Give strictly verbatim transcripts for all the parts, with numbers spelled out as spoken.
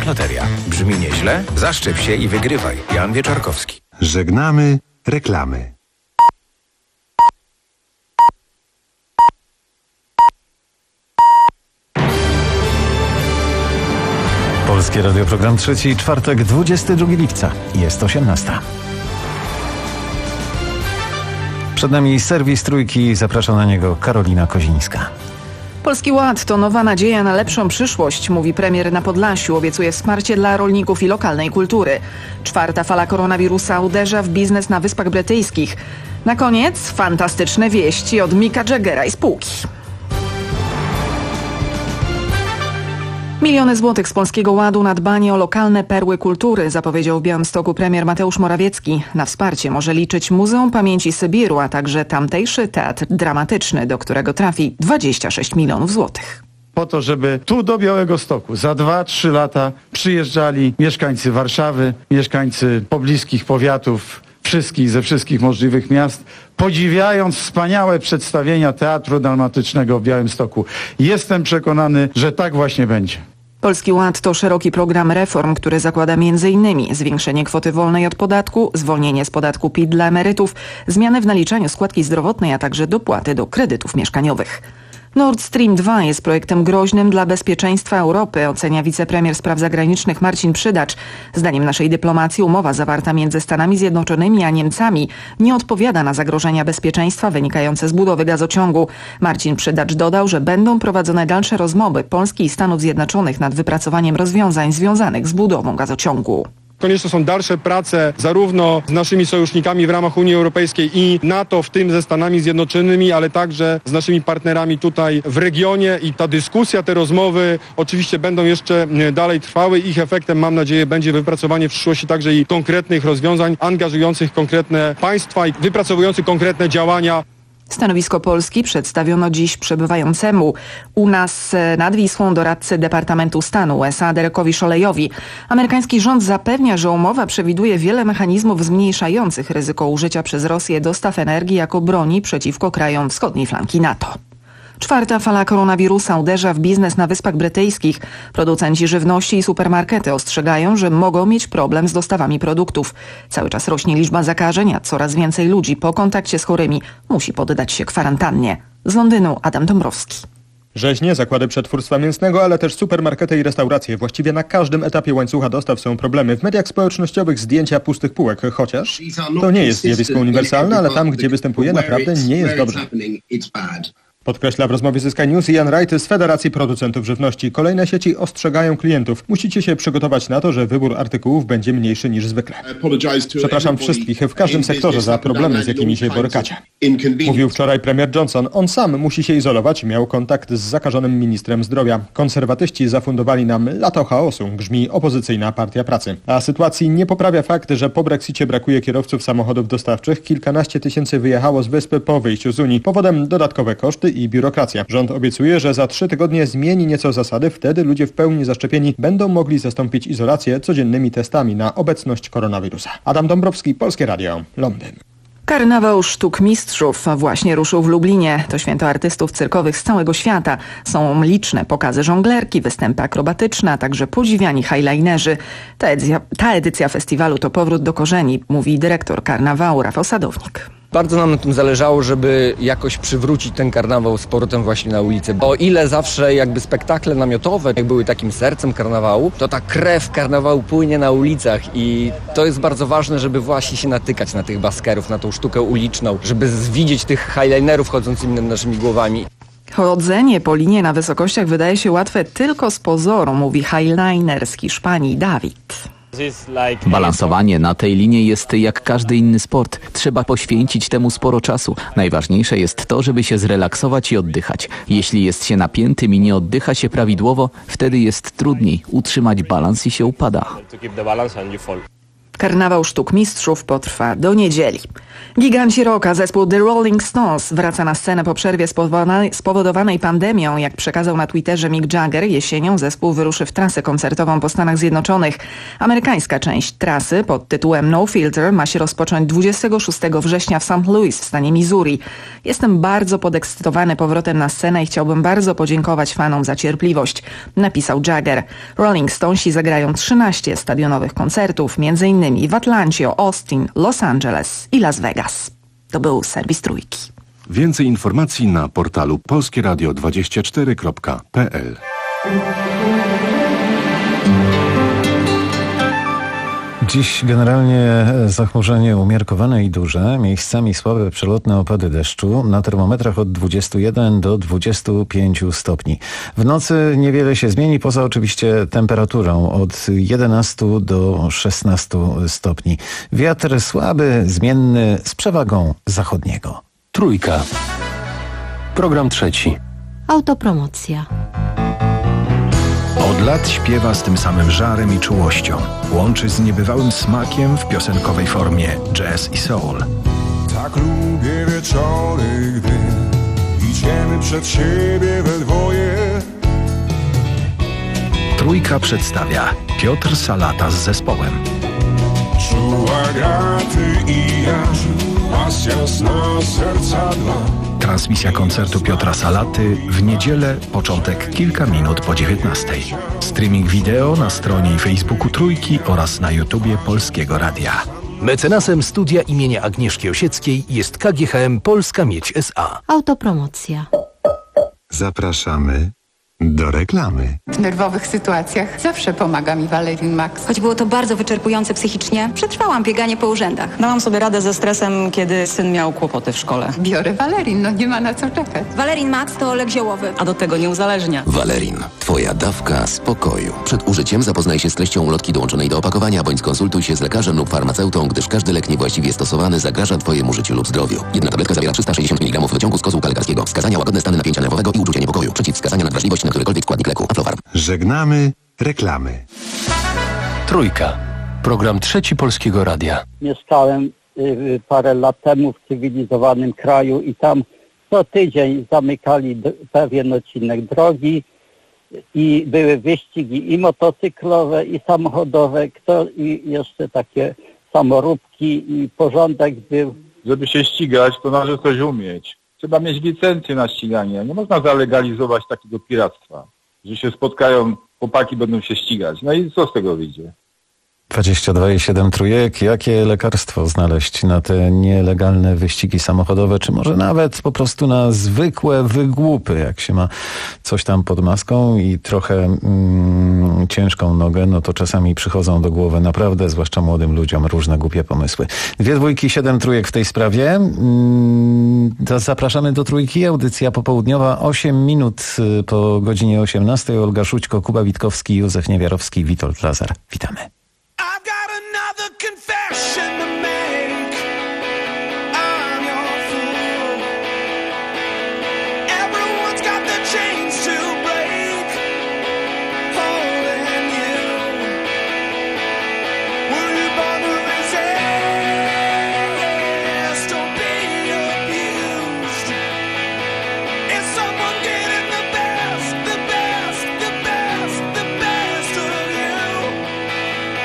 Loteria. Brzmi nieźle? Zaszczep się i wygrywaj. Jan Wieczorkowski. Żegnamy reklamy. Polskie Radio, program trzeci, czwartek, dwudziestego drugiego lipca. Jest osiemnasta. Przed nami serwis Trójki. Zapraszam na niego Karolina Kozińska. Polski Ład to nowa nadzieja na lepszą przyszłość, mówi premier na Podlasiu. Obiecuje wsparcie dla rolników i lokalnej kultury. Czwarta fala koronawirusa uderza w biznes na Wyspach Brytyjskich. Na koniec fantastyczne wieści od Micka Jaggera i spółki. Miliony złotych z Polskiego Ładu na dbanie o lokalne perły kultury, zapowiedział w Białymstoku premier Mateusz Morawiecki. Na wsparcie może liczyć Muzeum Pamięci Sybiru, a także tamtejszy teatr dramatyczny, do którego trafi dwadzieścia sześć milionów złotych. Po to, żeby tu do Białegostoku za dwa trzy lata przyjeżdżali mieszkańcy Warszawy, mieszkańcy pobliskich powiatów, wszystkich ze wszystkich możliwych miast, podziwiając wspaniałe przedstawienia Teatru Dramatycznego w Białymstoku. Jestem przekonany, że tak właśnie będzie. Polski Ład to szeroki program reform, który zakłada między innymi zwiększenie kwoty wolnej od podatku, zwolnienie z podatku P I T dla emerytów, zmiany w naliczaniu składki zdrowotnej, a także dopłaty do kredytów mieszkaniowych. Nord Stream dwa jest projektem groźnym dla bezpieczeństwa Europy, ocenia wicepremier spraw zagranicznych Marcin Przydacz. Zdaniem naszej dyplomacji umowa zawarta między Stanami Zjednoczonymi a Niemcami nie odpowiada na zagrożenia bezpieczeństwa wynikające z budowy gazociągu. Marcin Przydacz dodał, że będą prowadzone dalsze rozmowy Polski i Stanów Zjednoczonych nad wypracowaniem rozwiązań związanych z budową gazociągu. Konieczne są dalsze prace zarówno z naszymi sojusznikami w ramach Unii Europejskiej i NATO, w tym ze Stanami Zjednoczonymi, ale także z naszymi partnerami tutaj w regionie i ta dyskusja, te rozmowy oczywiście będą jeszcze dalej trwały. Ich efektem, mam nadzieję, będzie wypracowanie w przyszłości także i konkretnych rozwiązań angażujących konkretne państwa i wypracowujących konkretne działania. Stanowisko Polski przedstawiono dziś przebywającemu u nas nad Wisłą doradcy Departamentu Stanu U S A Derekowi Szolejowi. Amerykański rząd zapewnia, że umowa przewiduje wiele mechanizmów zmniejszających ryzyko użycia przez Rosję dostaw energii jako broni przeciwko krajom wschodniej flanki NATO. Czwarta fala koronawirusa uderza w biznes na Wyspach Brytyjskich. Producenci żywności i supermarkety ostrzegają, że mogą mieć problem z dostawami produktów. Cały czas rośnie liczba zakażeń, a coraz więcej ludzi po kontakcie z chorymi musi poddać się kwarantannie. Z Londynu Adam Dąbrowski. Rzeźnie, zakłady przetwórstwa mięsnego, ale też supermarkety i restauracje. Właściwie na każdym etapie łańcucha dostaw są problemy. W mediach społecznościowych zdjęcia pustych półek, chociaż to nie jest zjawisko uniwersalne, ale tam, gdzie występuje, naprawdę nie jest dobrze. Podkreśla w rozmowie ze Sky News Ian Wright z Federacji Producentów Żywności. Kolejne sieci ostrzegają klientów. Musicie się przygotować na to, że wybór artykułów będzie mniejszy niż zwykle. Przepraszam wszystkich w każdym sektorze za problemy, z jakimi się borykacie. Mówił wczoraj premier Johnson. On sam musi się izolować. Miał kontakt z zakażonym ministrem zdrowia. Konserwatyści zafundowali nam lato chaosu, grzmi opozycyjna Partia Pracy. A sytuacji nie poprawia fakt, że po Brexicie brakuje kierowców samochodów dostawczych. Kilkanaście tysięcy wyjechało z wyspy po wyjściu z Unii. Powodem dodatkowe koszty i biurokracja. Rząd obiecuje, że za trzy tygodnie zmieni nieco zasady. Wtedy ludzie w pełni zaszczepieni będą mogli zastąpić izolację codziennymi testami na obecność koronawirusa. Adam Dąbrowski, Polskie Radio, Londyn. Karnawał Sztuk Mistrzów właśnie ruszył w Lublinie. To święto artystów cyrkowych z całego świata. Są liczne pokazy żonglerki, występy akrobatyczne, a także podziwiani highlinerzy. Ta edycja, ta edycja festiwalu to powrót do korzeni, mówi dyrektor karnawału Rafał Sadownik. Bardzo nam na tym zależało, żeby jakoś przywrócić ten karnawał z powrotem właśnie na ulicę. O ile zawsze jakby spektakle namiotowe jak były takim sercem karnawału, to ta krew karnawału płynie na ulicach i to jest bardzo ważne, żeby właśnie się natykać na tych baskerów, na tą sztukę uliczną, żeby widzieć tych highlinerów chodzącymi nad naszymi głowami. Chodzenie po linie na wysokościach wydaje się łatwe tylko z pozoru, mówi highliner z Hiszpanii Dawid. Balansowanie na tej linii jest jak każdy inny sport. Trzeba poświęcić temu sporo czasu. Najważniejsze jest to, żeby się zrelaksować i oddychać. Jeśli jest się napiętym i nie oddycha się prawidłowo, wtedy jest trudniej utrzymać balans i się upada. Karnawał Sztuk Mistrzów potrwa do niedzieli. Giganci rocka, zespół The Rolling Stones wraca na scenę po przerwie spowodowanej pandemią. Jak przekazał na Twitterze Mick Jagger, jesienią zespół wyruszy w trasę koncertową po Stanach Zjednoczonych. Amerykańska część trasy pod tytułem No Filter ma się rozpocząć dwudziestego szóstego września w Saint Louis w stanie Missouri. Jestem bardzo podekscytowany powrotem na scenę i chciałbym bardzo podziękować fanom za cierpliwość, napisał Jagger. Rolling Stonesi zagrają trzynaście stadionowych koncertów, między innymi w Atlancie, Austin, Los Angeles i Las Vegas. To był serwis Trójki. Więcej informacji na portalu polskie radio dwadzieścia cztery kropka p l. Dziś generalnie zachmurzenie umiarkowane i duże, miejscami słabe przelotne opady deszczu, na termometrach od dwudziestu jeden do dwudziestu pięciu stopni. W nocy niewiele się zmieni, poza oczywiście temperaturą od jedenastu do szesnastu stopni. Wiatr słaby, zmienny, z przewagą zachodniego. Trójka. Program trzeci. Autopromocja. Od lat śpiewa z tym samym żarem i czułością. Łączy z niebywałym smakiem w piosenkowej formie jazz i soul. Tak lubię wieczory, gdy idziemy przed siebie we dwoje. Trójka przedstawia Piotr Salata z zespołem. Czuła graty i jaż, pasja sna serca dla. Transmisja koncertu Piotra Salaty w niedzielę, początek kilka minut po dziewiętnastej. Streaming wideo na stronie i Facebooku Trójki oraz na YouTubie Polskiego Radia. Mecenasem studia imienia Agnieszki Osieckiej jest K G H M Polska Miedź S A. Autopromocja. Zapraszamy do reklamy. W nerwowych sytuacjach zawsze pomaga mi Valerin Max. Choć było to bardzo wyczerpujące psychicznie, przetrwałam bieganie po urzędach. Dałam sobie radę ze stresem, kiedy syn miał kłopoty w szkole. Biorę Valerin, no nie ma na co czekać. Valerin Max to lek ziołowy. A do tego nie uzależnia. Valerin. Twoja dawka spokoju. Przed użyciem zapoznaj się z treścią ulotki dołączonej do opakowania, bądź skonsultuj się z lekarzem lub farmaceutą, gdyż każdy lek niewłaściwie stosowany zagraża Twojemu życiu lub zdrowiu. Jedna tabletka zawiera trzysta sześćdziesiąt miligramów wyciągu z kozłka lekarskiego. Wskazania: łagodne stany napięcia nerwowego i uczucie niepokoju. Przeciwwskazania: nadwrażliwość na którykolwiek składnik leku. Aflofarm. Żegnamy reklamy. Trójka. Program trzeci Polskiego Radia. Mieszkałem y, parę lat temu w cywilizowanym kraju i tam co tydzień zamykali d- pewien odcinek drogi i były wyścigi i motocyklowe, i samochodowe, kto i jeszcze takie samoróbki i porządek był. Żeby się ścigać, to należy coś umieć. Trzeba mieć licencję na ściganie. Nie można zalegalizować takiego piractwa, że się spotkają, chłopaki będą się ścigać. No i co z tego wyjdzie? dwadzieścia dwa i siedem Trójek. Jakie lekarstwo znaleźć na te nielegalne wyścigi samochodowe, czy może nawet po prostu na zwykłe wygłupy, jak się ma coś tam pod maską i trochę mm, ciężką nogę, no to czasami przychodzą do głowy naprawdę, zwłaszcza młodym ludziom, różne głupie pomysły. Dwie dwójki, siedem trójek w tej sprawie. Mm, to zapraszamy do Trójki. Audycja popołudniowa, osiem minut po godzinie osiemnastej. Olga Szućko, Kuba Witkowski, Józef Niewiarowski, Witold Lazar. Witamy. I've got another confession to make. I'm your fool. Everyone's got their chains to break. Holding you. Were you born to resist or be abused? Is someone getting the best, the best, the best, the best of you?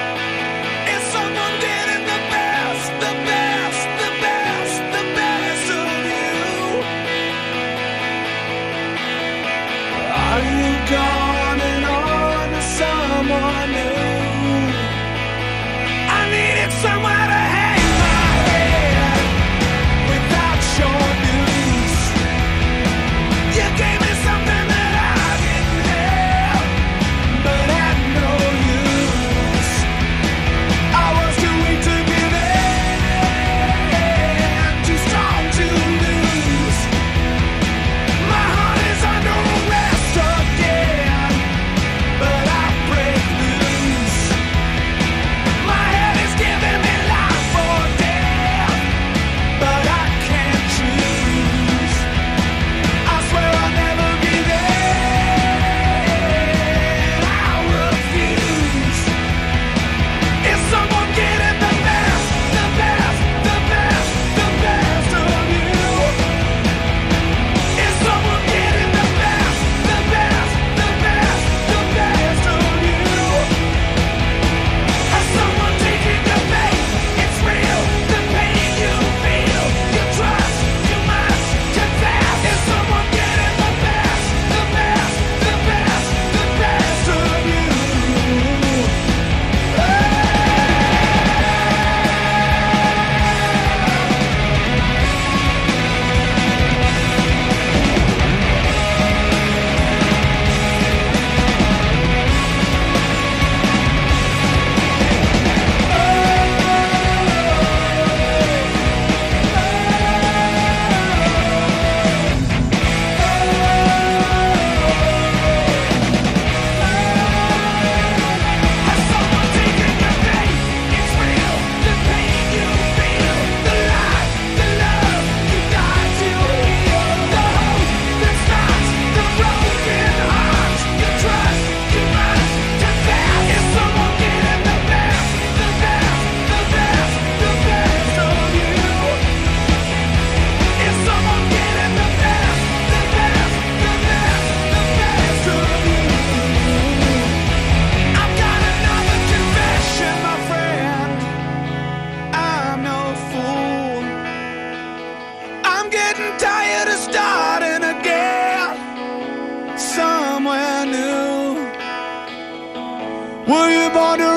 Were you born to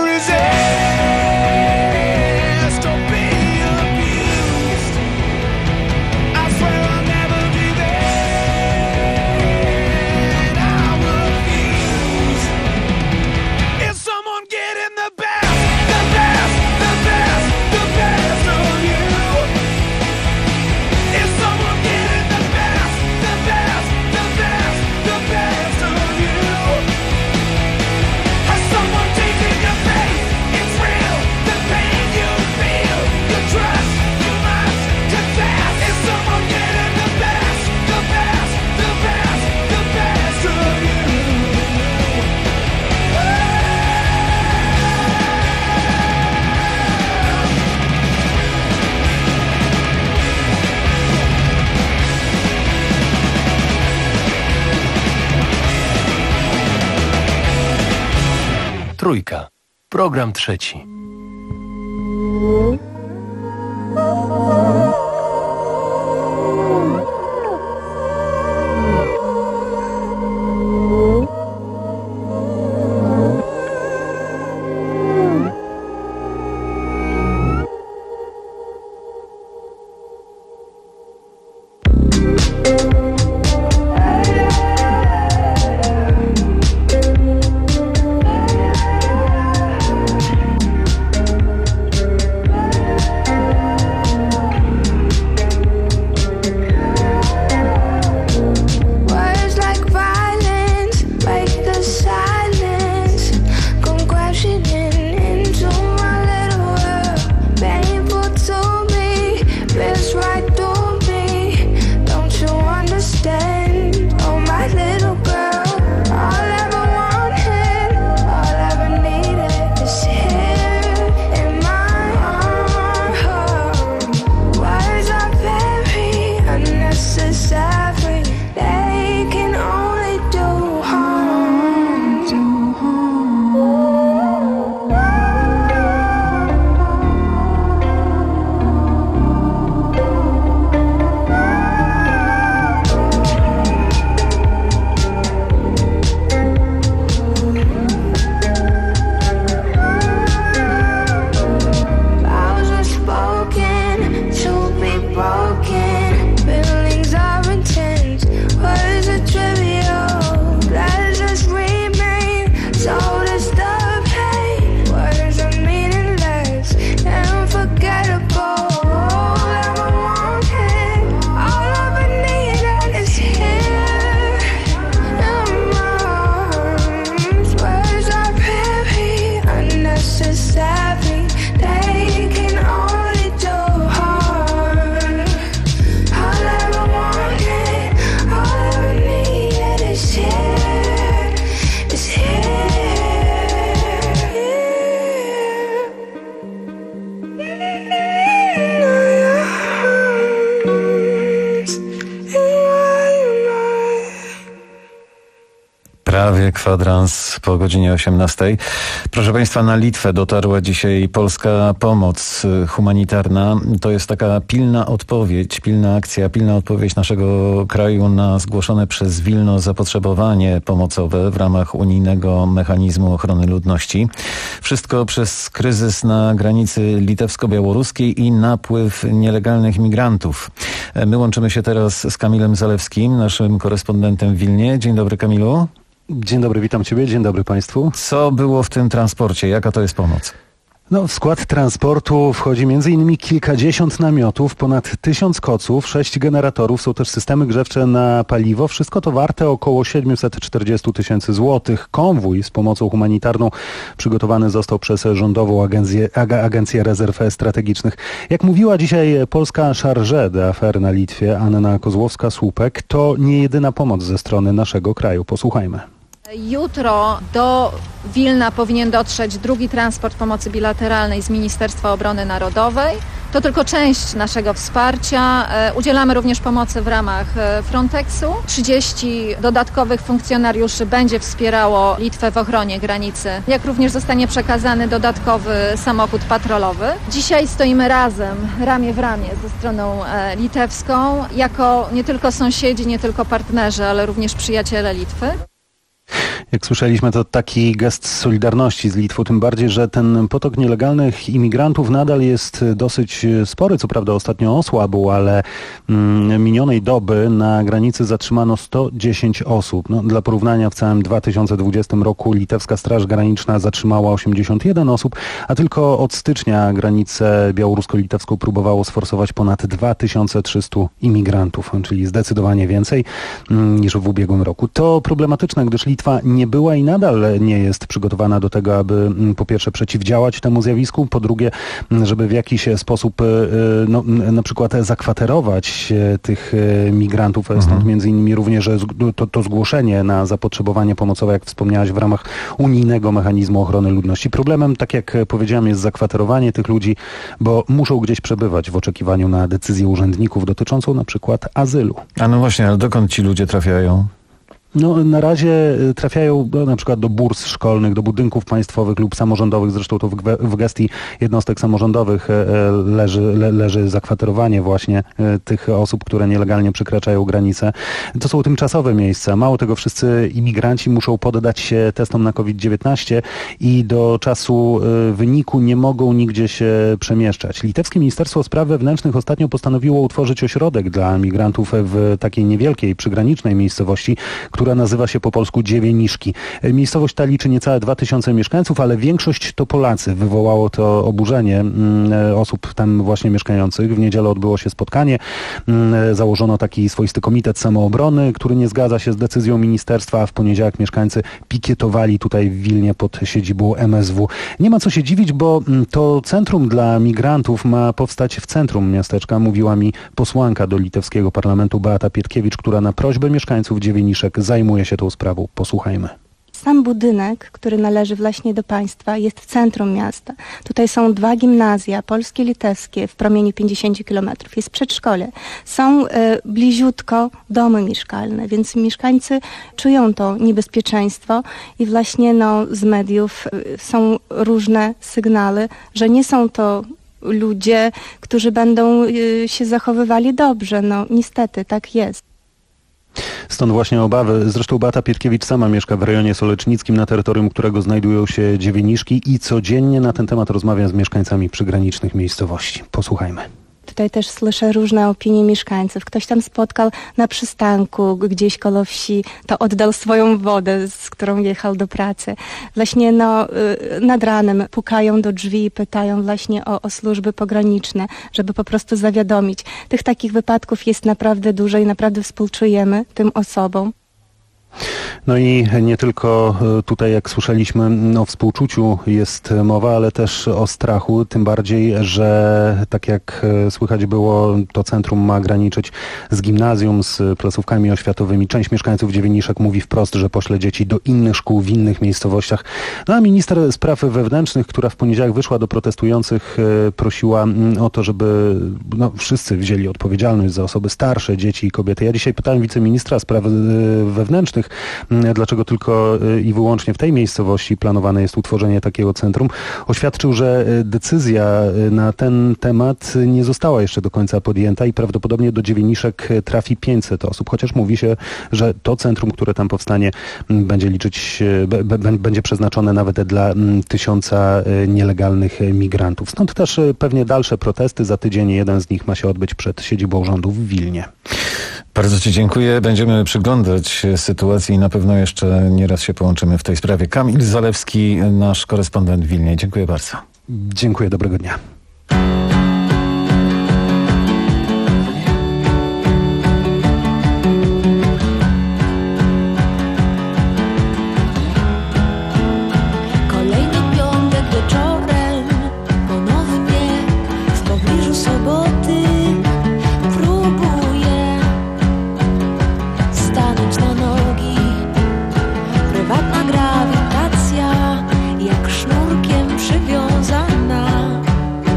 resist or be abused? I swear I'll never give in. I refuse. Is someone getting the best, the best, the best, the best of you? Is someone getting the best, the best, the best, the best of you? Has someone taken your faith? It's real, the pain you feel, you trust, you must confess. Is someone getting the best, the best, the best, the best of you? Trójka. Program trzeci. Words like violence break the silence, come crashing in into my little world. Painful to me, feels right to me. Don't you understand? Oh, my little girl, all I ever wanted, all I ever needed is here in my arms. Words are very unnecessary. They can only do harm. Do Vows are spoken to be broken. Feelings are intense. Words are trivial. Pleasures remain. So does the pain. Words are meaningless and unforgettable. All I ever wanted, all I ever needed is here in my arms. Words are very unnecessary. They can only do harm. All I ever wanted, all I ever needed is here, is Prawie kwadrans po godzinie osiemnastej. Proszę Państwa, na Litwę dotarła dzisiaj polska pomoc humanitarna. To jest taka pilna odpowiedź, pilna akcja, pilna odpowiedź naszego kraju na zgłoszone przez Wilno zapotrzebowanie pomocowe w ramach unijnego mechanizmu ochrony ludności. Wszystko przez kryzys na granicy litewsko-białoruskiej i napływ nielegalnych migrantów. My łączymy się teraz z Kamilem Zalewskim, naszym korespondentem w Wilnie. Dzień dobry, Kamilu. Dzień dobry, witam Ciebie, dzień dobry Państwu. Co było w tym transporcie? Jaka to jest pomoc? No, w skład transportu wchodzi między innymi kilkadziesiąt namiotów, ponad tysiąc koców, sześć generatorów, są też systemy grzewcze na paliwo. Wszystko to warte około siedemset czterdzieści tysięcy złotych. Konwój z pomocą humanitarną przygotowany został przez Rządową Agencję, Agencję Rezerw Strategicznych. Jak mówiła dzisiaj polska chargé d'affaires na Litwie, Anna Kozłowska-Słupek, to nie jedyna pomoc ze strony naszego kraju. Posłuchajmy. Jutro do Wilna powinien dotrzeć drugi transport pomocy bilateralnej z Ministerstwa Obrony Narodowej. To tylko część naszego wsparcia. Udzielamy również pomocy w ramach Frontexu. trzydzieści dodatkowych funkcjonariuszy będzie wspierało Litwę w ochronie granicy, jak również zostanie przekazany dodatkowy samochód patrolowy. Dzisiaj stoimy razem, ramię w ramię ze stroną litewską, jako nie tylko sąsiedzi, nie tylko partnerzy, ale również przyjaciele Litwy. Jak słyszeliśmy, to taki gest solidarności z Litwą, tym bardziej, że ten potok nielegalnych imigrantów nadal jest dosyć spory. Co prawda ostatnio osłabł, ale mm, minionej doby na granicy zatrzymano sto dziesięć osób. No, dla porównania w całym dwa tysiące dwudziestym roku litewska Straż Graniczna zatrzymała osiemdziesiąt jeden osób, a tylko od stycznia granicę białorusko-litewską próbowało sforsować ponad dwa tysiące trzysta imigrantów, czyli zdecydowanie więcej mm, niż w ubiegłym roku. To problematyczne, gdyż Litwa nie była i nadal nie jest przygotowana do tego, aby po pierwsze przeciwdziałać temu zjawisku, po drugie, żeby w jakiś sposób no, na przykład zakwaterować tych migrantów. Mhm. Stąd między innymi również to, to zgłoszenie na zapotrzebowanie pomocowe, jak wspomniałaś, w ramach unijnego mechanizmu ochrony ludności. Problemem, tak jak powiedziałem, jest zakwaterowanie tych ludzi, bo muszą gdzieś przebywać w oczekiwaniu na decyzję urzędników dotyczącą na przykład azylu. A no właśnie, ale dokąd ci ludzie trafiają? No, na razie trafiają do, na przykład do burs szkolnych, do budynków państwowych lub samorządowych. Zresztą to w, w gestii jednostek samorządowych leży, le, leży zakwaterowanie właśnie tych osób, które nielegalnie przekraczają granicę. To są tymczasowe miejsca. Mało tego, wszyscy imigranci muszą poddać się testom na kowid dziewiętnaście i do czasu wyniku nie mogą nigdzie się przemieszczać. Litewskie Ministerstwo Spraw Wewnętrznych ostatnio postanowiło utworzyć ośrodek dla migrantów w takiej niewielkiej, przygranicznej miejscowości, która nazywa się po polsku Dziewieniszki. Miejscowość ta liczy niecałe dwa tysiące mieszkańców, ale większość to Polacy. Wywołało to oburzenie osób tam właśnie mieszkających. W niedzielę odbyło się spotkanie. Założono taki swoisty komitet samoobrony, który nie zgadza się z decyzją ministerstwa, a w poniedziałek mieszkańcy pikietowali tutaj w Wilnie pod siedzibą M S W. Nie ma co się dziwić, bo to centrum dla migrantów ma powstać w centrum miasteczka, mówiła mi posłanka do litewskiego parlamentu Beata Pietkiewicz, która na prośbę mieszkańców Dziewieniszek zajmuje się tą sprawą. Posłuchajmy. Sam budynek, który należy właśnie do państwa, jest w centrum miasta. Tutaj są dwa gimnazja, polskie, litewskie, w promieniu pięćdziesiąt kilometrów. Jest przedszkole. Są y, bliziutko domy mieszkalne, więc mieszkańcy czują to niebezpieczeństwo i właśnie no, z mediów y, są różne sygnały, że nie są to ludzie, którzy będą y, się zachowywali dobrze. No niestety tak jest. Stąd właśnie obawy. Zresztą Beata Pietkiewicz sama mieszka w rejonie solecznickim, na terytorium którego znajdują się Dziewieniszki i codziennie na ten temat rozmawia z mieszkańcami przygranicznych miejscowości. Posłuchajmy. Tutaj też słyszę różne opinie mieszkańców. Ktoś tam spotkał na przystanku gdzieś koło wsi, to oddał swoją wodę, z którą jechał do pracy. Właśnie no, nad ranem pukają do drzwi i pytają właśnie o, o służby pograniczne, żeby po prostu zawiadomić. Tych takich wypadków jest naprawdę dużo i naprawdę współczujemy tym osobom. No i nie tylko tutaj, jak słyszeliśmy, o współczuciu jest mowa, ale też o strachu, tym bardziej, że tak jak słychać było, to centrum ma graniczyć z gimnazjum, z placówkami oświatowymi. Część mieszkańców Dziewieniszek mówi wprost, że pośle dzieci do innych szkół w innych miejscowościach. No a minister spraw wewnętrznych, która w poniedziałek wyszła do protestujących, prosiła o to, żeby no, wszyscy wzięli odpowiedzialność za osoby starsze, dzieci i kobiety. Ja dzisiaj pytałem wiceministra spraw wewnętrznych, dlaczego tylko i wyłącznie w tej miejscowości planowane jest utworzenie takiego centrum. Oświadczył, że decyzja na ten temat nie została jeszcze do końca podjęta i prawdopodobnie do Dziewieniszek trafi pięćset osób, chociaż mówi się, że to centrum, które tam powstanie, będzie liczyć, b, b, będzie przeznaczone nawet dla tysiąca nielegalnych migrantów. Stąd też pewnie dalsze protesty. Za tydzień jeden z nich ma się odbyć przed siedzibą rządu w Wilnie. Bardzo Ci dziękuję. Będziemy przyglądać sytuacji i na pewno jeszcze nieraz się połączymy w tej sprawie. Kamil Zalewski, nasz korespondent w Wilnie. Dziękuję bardzo. Dziękuję, dobrego dnia. Grawitacja jak sznurkiem przywiązana.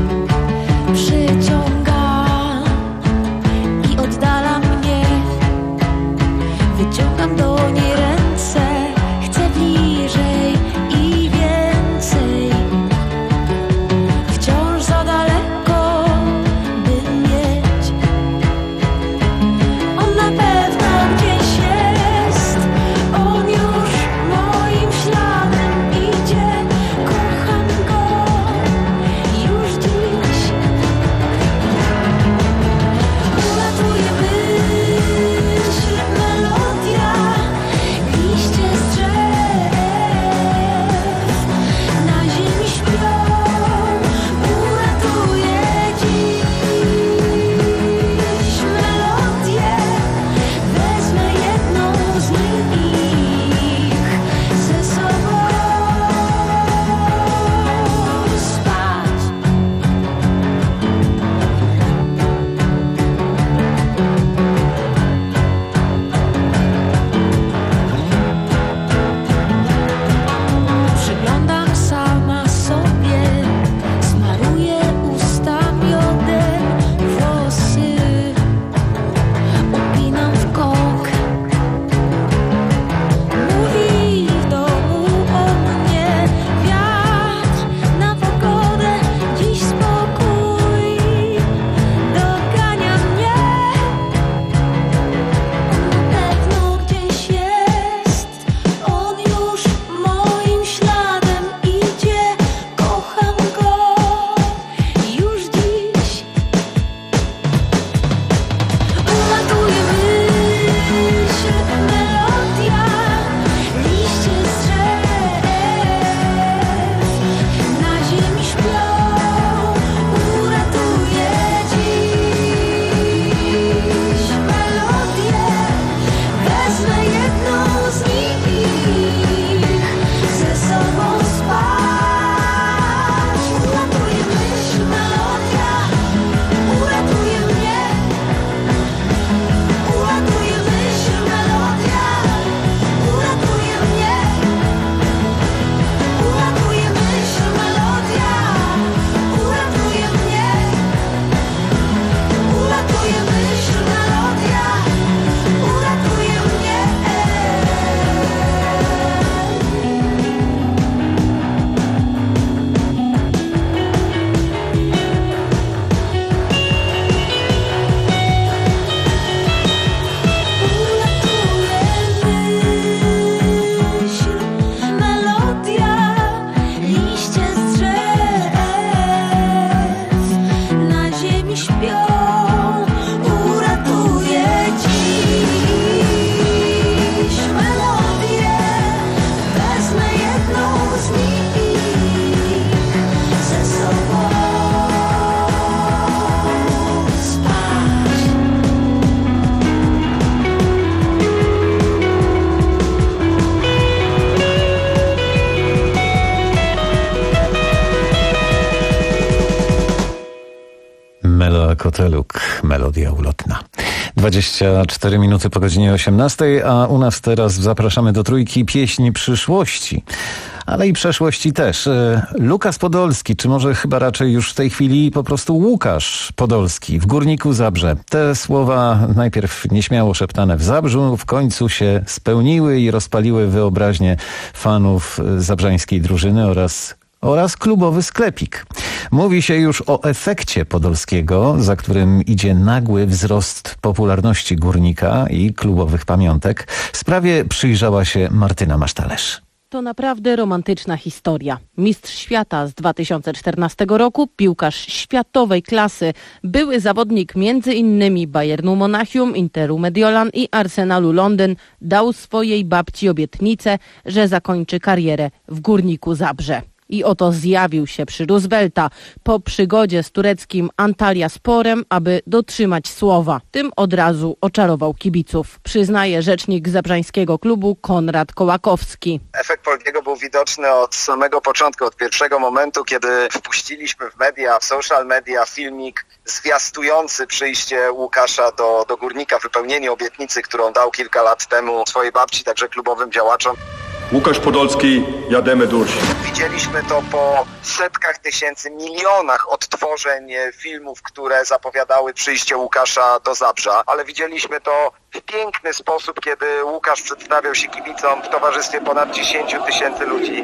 Koteluk, melodia ulotna. dwadzieścia cztery minuty po godzinie osiemnastej, a u nas teraz zapraszamy do trójki pieśni przyszłości. Ale i przeszłości też. Lukas Podolski, czy może chyba raczej już w tej chwili po prostu Łukasz Podolski w Górniku Zabrze. Te słowa najpierw nieśmiało szeptane w Zabrzu, w końcu się spełniły i rozpaliły wyobraźnię fanów zabrzańskiej drużyny oraz oraz klubowy sklepik. Mówi się już o efekcie Podolskiego, za którym idzie nagły wzrost popularności Górnika i klubowych pamiątek. Sprawie przyjrzała się Martyna Masztalerz. To naprawdę romantyczna historia. Mistrz świata z dwa tysiące czternastego roku, piłkarz światowej klasy, były zawodnik między innymi Bayernu Monachium, Interu Mediolan i Arsenalu Londyn, dał swojej babci obietnicę, że zakończy karierę w Górniku Zabrze. I oto zjawił się przy Roosevelta po przygodzie z tureckim Antalyasporem, aby dotrzymać słowa. Tym od razu oczarował kibiców, przyznaje rzecznik zabrzańskiego klubu Konrad Kołakowski. Efekt Poldiego był widoczny od samego początku, od pierwszego momentu, kiedy wpuściliśmy w media, w social media filmik zwiastujący przyjście Łukasza do, do Górnika, wypełnienie obietnicy, którą dał kilka lat temu swojej babci, także klubowym działaczom. Łukasz Podolski, jademy duś. Widzieliśmy to po setkach tysięcy, milionach odtworzeń filmów, które zapowiadały przyjście Łukasza do Zabrza, ale widzieliśmy to w piękny sposób, kiedy Łukasz przedstawiał się kibicom w towarzystwie ponad dziesięć tysięcy ludzi.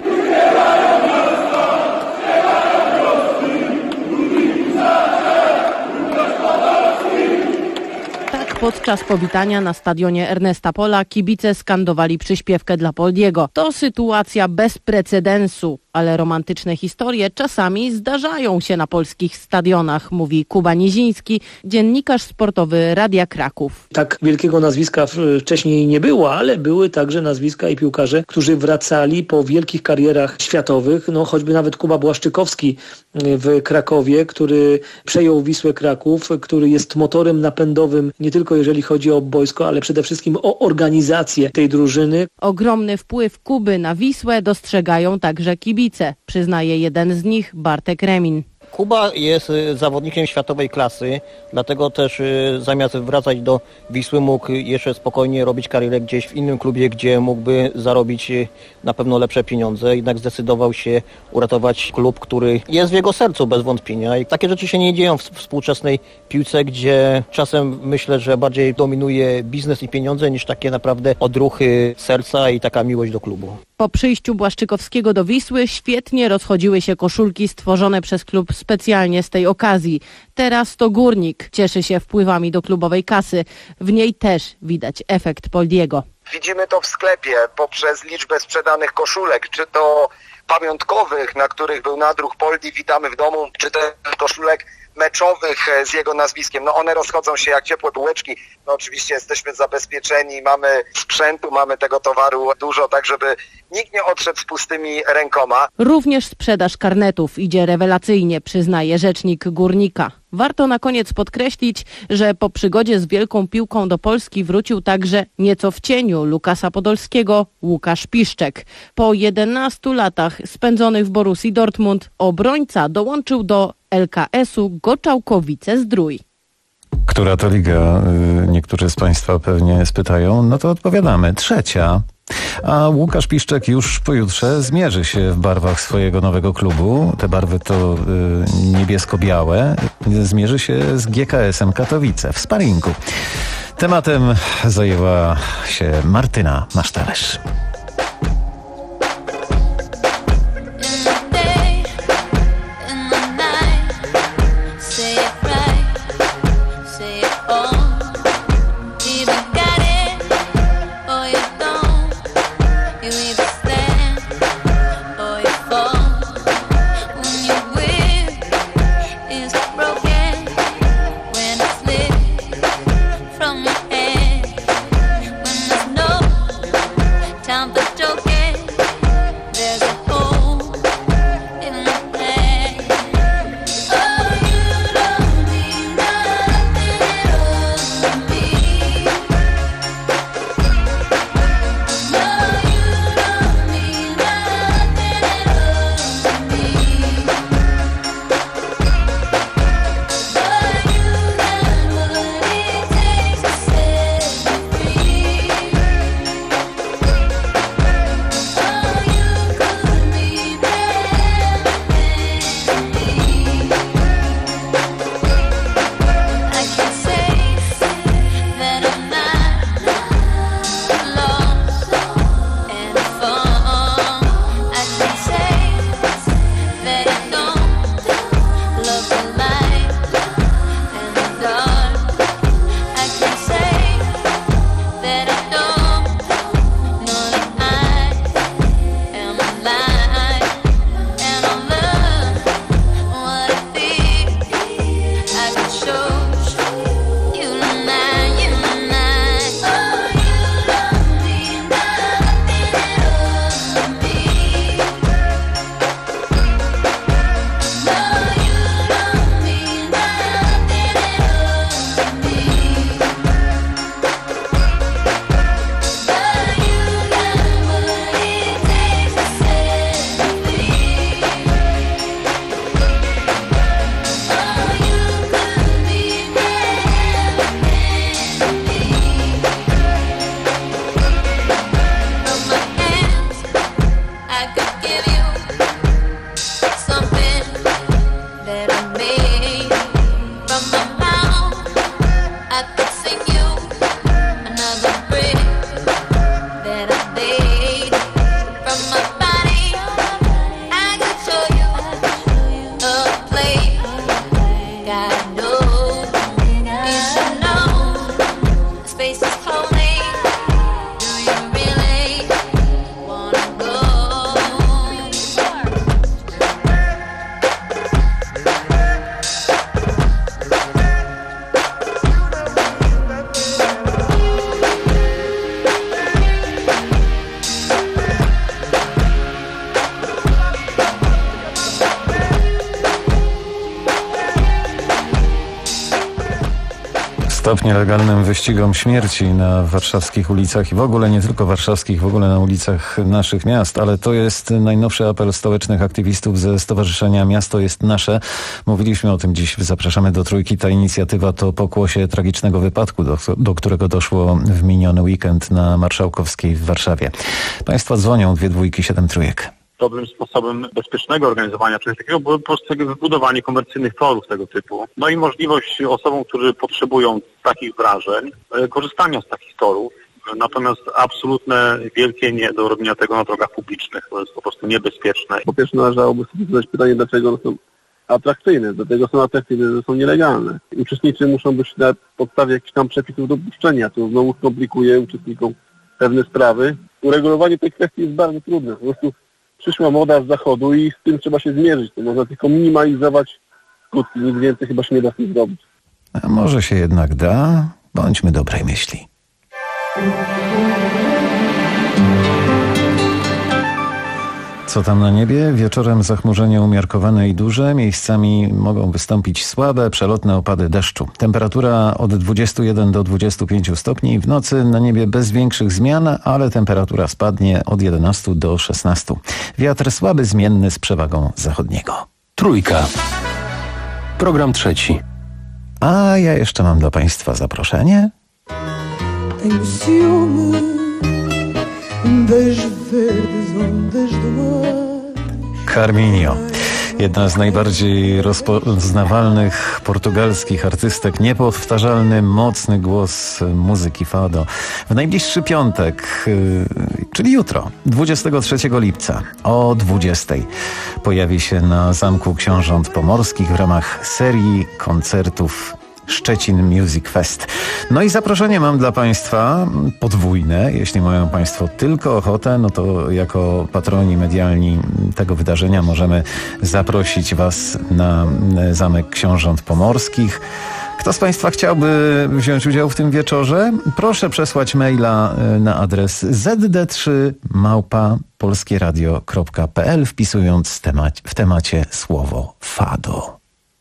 Podczas powitania na stadionie Ernesta Pola kibice skandowali przyśpiewkę dla Poldiego. To sytuacja bez precedensu, ale romantyczne historie czasami zdarzają się na polskich stadionach, mówi Kuba Niziński, dziennikarz sportowy Radia Kraków. Tak wielkiego nazwiska wcześniej nie było, ale były także nazwiska i piłkarze, którzy wracali po wielkich karierach światowych, no choćby nawet Kuba Błaszczykowski w Krakowie, który przejął Wisłę Kraków, który jest motorem napędowym nie tylko jeżeli chodzi o boisko, ale przede wszystkim o organizację tej drużyny. Ogromny wpływ Kuby na Wisłę dostrzegają także kibice, przyznaje jeden z nich, Bartek Remin. Kuba jest zawodnikiem światowej klasy, dlatego też zamiast wracać do Wisły mógł jeszcze spokojnie robić karierę gdzieś w innym klubie, gdzie mógłby zarobić na pewno lepsze pieniądze. Jednak zdecydował się uratować klub, który jest w jego sercu bez wątpienia. I takie rzeczy się nie dzieją w współczesnej piłce, gdzie czasem myślę, że bardziej dominuje biznes i pieniądze niż takie naprawdę odruchy serca i taka miłość do klubu. Po przyjściu Błaszczykowskiego do Wisły świetnie rozchodziły się koszulki stworzone przez klub specjalnie z tej okazji. Teraz to Górnik cieszy się wpływami do klubowej kasy. W niej też widać efekt Poldiego. Widzimy to w sklepie poprzez liczbę sprzedanych koszulek, czy to pamiątkowych, na których był nadruk Poldi, witamy w domu, czy to koszulek meczowych z jego nazwiskiem. No one rozchodzą się jak ciepłe bułeczki. No oczywiście jesteśmy zabezpieczeni, mamy sprzętu, mamy tego towaru dużo, tak żeby nikt nie odszedł z pustymi rękoma. Również sprzedaż karnetów idzie rewelacyjnie, przyznaje rzecznik Górnika. Warto na koniec podkreślić, że po przygodzie z wielką piłką do Polski wrócił także nieco w cieniu Lukasa Podolskiego Łukasz Piszczek. Po jedenastu latach spędzonych w Borussii Dortmund obrońca dołączył do L K S-u Goczałkowice-Zdrój. Która to liga? Niektórzy z Państwa pewnie spytają. No to odpowiadamy. Trzecia. A Łukasz Piszczek już pojutrze zmierzy się w barwach swojego nowego klubu. Te barwy to y, niebiesko-białe. Zmierzy się z G K S-em Katowice w sparingu. Tematem zajęła się Martyna Masztalerz. Time Stop nielegalnym wyścigom śmierci na warszawskich ulicach i w ogóle nie tylko warszawskich, w ogóle na ulicach naszych miast, ale to jest najnowszy apel stołecznych aktywistów ze Stowarzyszenia Miasto jest Nasze. Mówiliśmy o tym dziś w Zapraszamy do Trójki. Ta inicjatywa to pokłosie tragicznego wypadku, do, do którego doszło w miniony weekend na Marszałkowskiej w Warszawie. Państwa dzwonią dwie dwójki, siedem trójek. Dobrym sposobem bezpiecznego organizowania czegoś takiego było po prostu wybudowanie komercyjnych torów tego typu. No i możliwość osobom, którzy potrzebują takich wrażeń, korzystania z takich torów. Natomiast absolutne wielkie nie do robienia tego na drogach publicznych. To jest po prostu niebezpieczne. Po pierwsze należałoby sobie zadać pytanie, dlaczego one są atrakcyjne. Dlatego są atrakcyjne, że są nielegalne. Uczestnicy muszą być na podstawie jakichś tam przepisów dopuszczenia, co znowu skomplikuje uczestnikom pewne sprawy. Uregulowanie tej kwestii jest bardzo trudne. Po prostu przyszła moda z zachodu i z tym trzeba się zmierzyć. To można tylko minimalizować skutki. Nic więcej chyba się nie da z tym zrobić. A może się jednak da? Bądźmy dobrej myśli. Co tam na niebie? Wieczorem zachmurzenie umiarkowane i duże. Miejscami mogą wystąpić słabe, przelotne opady deszczu. Temperatura od dwudziestu jeden do dwudziestu pięciu stopni. W nocy na niebie bez większych zmian, ale temperatura spadnie od jedenastu do szesnastu. Wiatr słaby, zmienny z przewagą zachodniego. Trójka. Program trzeci. A ja jeszcze mam dla Państwa zaproszenie. Tenho ciúme das verdes ondas do mar. Carminho. Jedna z najbardziej rozpoznawalnych portugalskich artystek. Niepowtarzalny, mocny głos muzyki fado. W najbliższy piątek, czyli jutro, dwudziestego trzeciego lipca o dwudziestej pojawi się na Zamku Książąt Pomorskich w ramach serii koncertów Szczecin Music Fest. No i zaproszenie mam dla Państwa podwójne. Jeśli mają Państwo tylko ochotę, no to jako patroni medialni tego wydarzenia możemy zaprosić Was na Zamek Książąt Pomorskich. Kto z Państwa chciałby wziąć udział w tym wieczorze? Proszę przesłać maila na adres z d trzy małpa polskieradio kropka p l wpisując temat, w temacie słowo fado.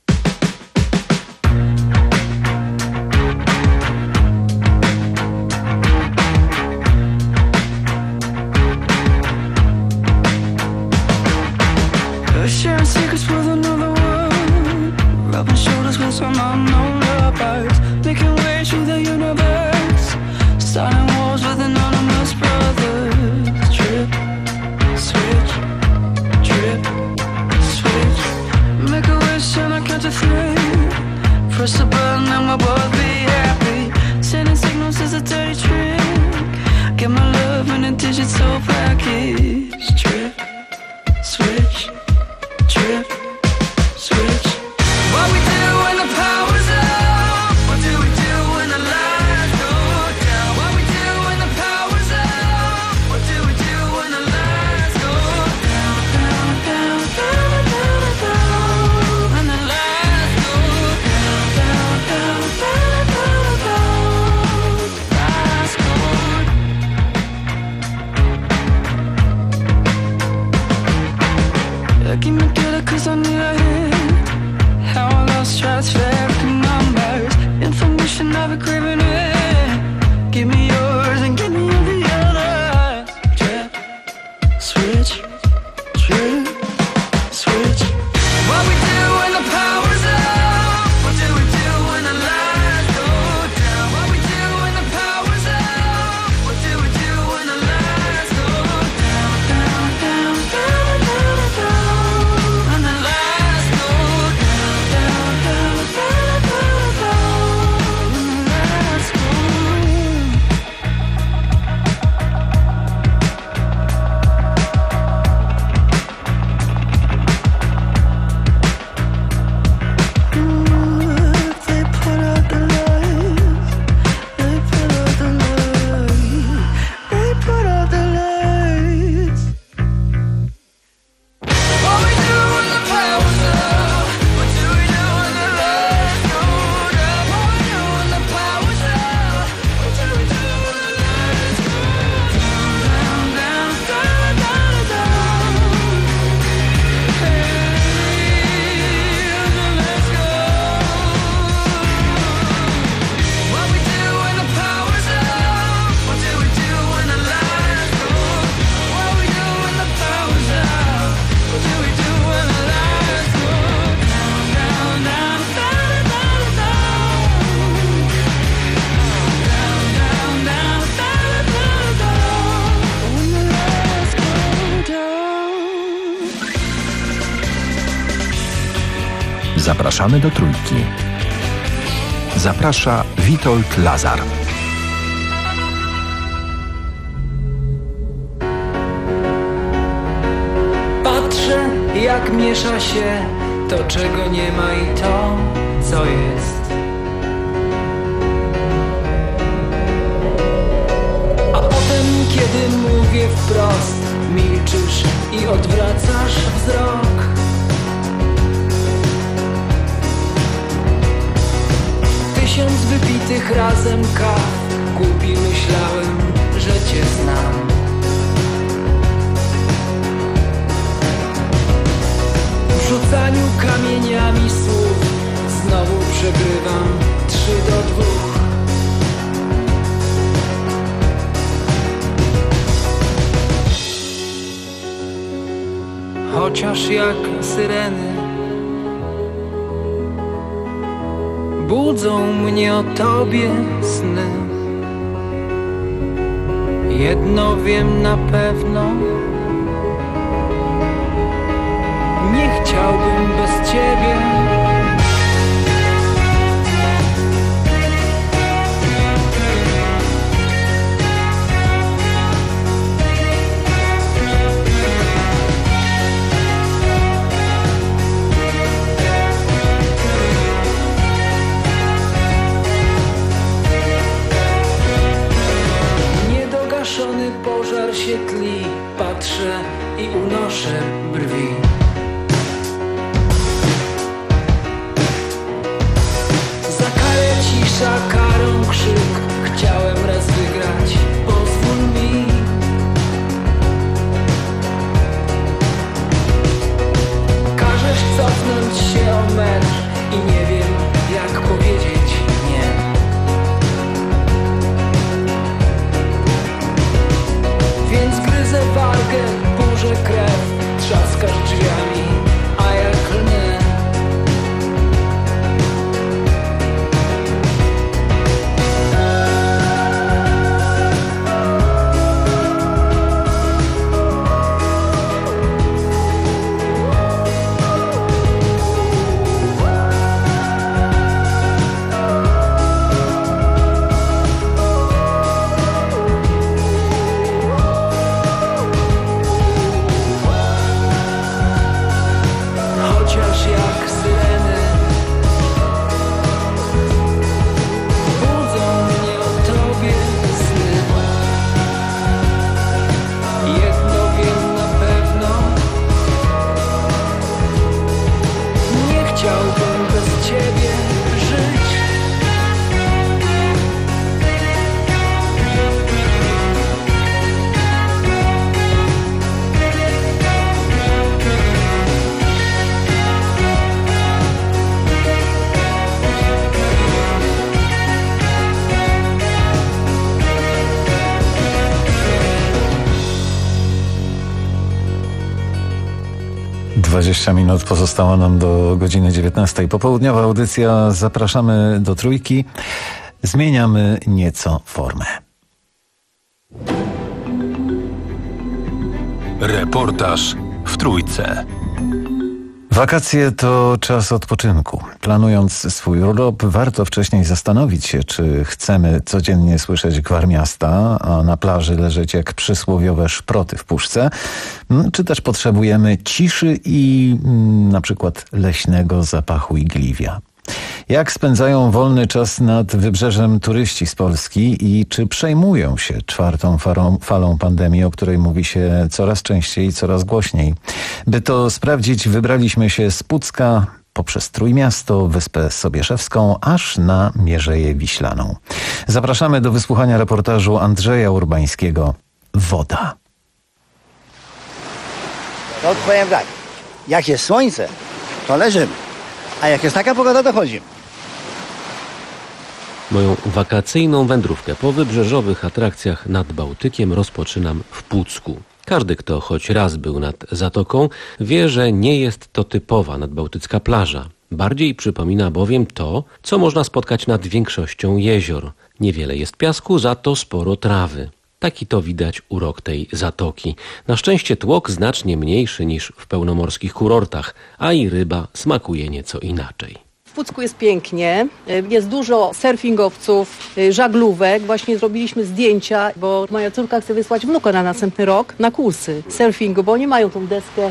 Sharing secrets with another world, rubbing shoulders with some unknown lovers, making way through the universe, starting wars with anonymous brothers. Trip, switch, trip, switch. Make a wish and I count to three. Press the button and we'll both be happy. Sending signals is a dirty trick. Get my love in a digital package. Trip, switch. Trip, switch. What we do when the power's up? What do we do when the lights go down? What we do when the power's up? What do we do when the lights go down? Down, down, down, down, down. When the lights go down, down, down, down, down, down. Lights go down. Give me cause I need a hint. How I lost stratospheric numbers. Information I've been craving it. Give me yours and give me all the others. Trip, switch, trip, switch. What we do when the power's up? What do we do when the lights go down? What we do when the power's up? What do we do when the lights go down? Down, down, down, down, down. And the lights Zapraszamy do Trójki. Zaprasza Witold Lazar. Patrzę, jak miesza się to, czego nie ma i to, co jest. A potem, kiedy mówię wprost, milczysz i odwracasz wzrok. Tysiąc wypitych razem kaw, głupi myślałem, że cię znam. W rzucaniu kamieniami słów znowu przegrywam trzy do dwóch. Chociaż jak syreny budzą mnie o tobie sny. Jedno wiem na pewno, nie chciałbym bez ciebie. Niedogaszony pożar się tli, patrzę i unoszę brwi. Cisza, karą krzyk, chciałem raz wygrać, pozwól mi. Każesz cofnąć się o metr i nie wiem, jak powiedzieć nie. Więc gryzę wargę, burzę krew, trzaskasz drzwiami, a ja klnę. dwadzieścia minut pozostało nam do godziny dziewiętnastej. Popołudniowa audycja. Zapraszamy do Trójki. Zmieniamy nieco formę. Reportaż w Trójce. Wakacje to czas odpoczynku. Planując swój urlop, warto wcześniej zastanowić się, czy chcemy codziennie słyszeć gwar miasta, a na plaży leżeć jak przysłowiowe szproty w puszce, czy też potrzebujemy ciszy i mm, na przykład leśnego zapachu igliwia. Jak spędzają wolny czas nad wybrzeżem turyści z Polski i czy przejmują się czwartą falą, falą pandemii, o której mówi się coraz częściej i coraz głośniej? By to sprawdzić, wybraliśmy się z Pucka poprzez Trójmiasto, Wyspę Sobieszewską, aż na Mierzeję Wiślaną. Zapraszamy do wysłuchania reportażu Andrzeja Urbańskiego. Woda. No powiem tak, jak jest słońce, to leżymy, a jak jest taka pogoda, to chodzimy. Moją wakacyjną wędrówkę po wybrzeżowych atrakcjach nad Bałtykiem rozpoczynam w Pucku. Każdy, kto choć raz był nad zatoką, wie, że nie jest to typowa nadbałtycka plaża. Bardziej przypomina bowiem to, co można spotkać nad większością jezior. Niewiele jest piasku, za to sporo trawy. Taki to widać urok tej zatoki. Na szczęście tłok znacznie mniejszy niż w pełnomorskich kurortach, a i ryba smakuje nieco inaczej. W Pucku jest pięknie, jest dużo surfingowców, żaglówek. Właśnie zrobiliśmy zdjęcia, bo moja córka chce wysłać wnuka na następny rok na kursy surfingu, bo oni mają tą deskę.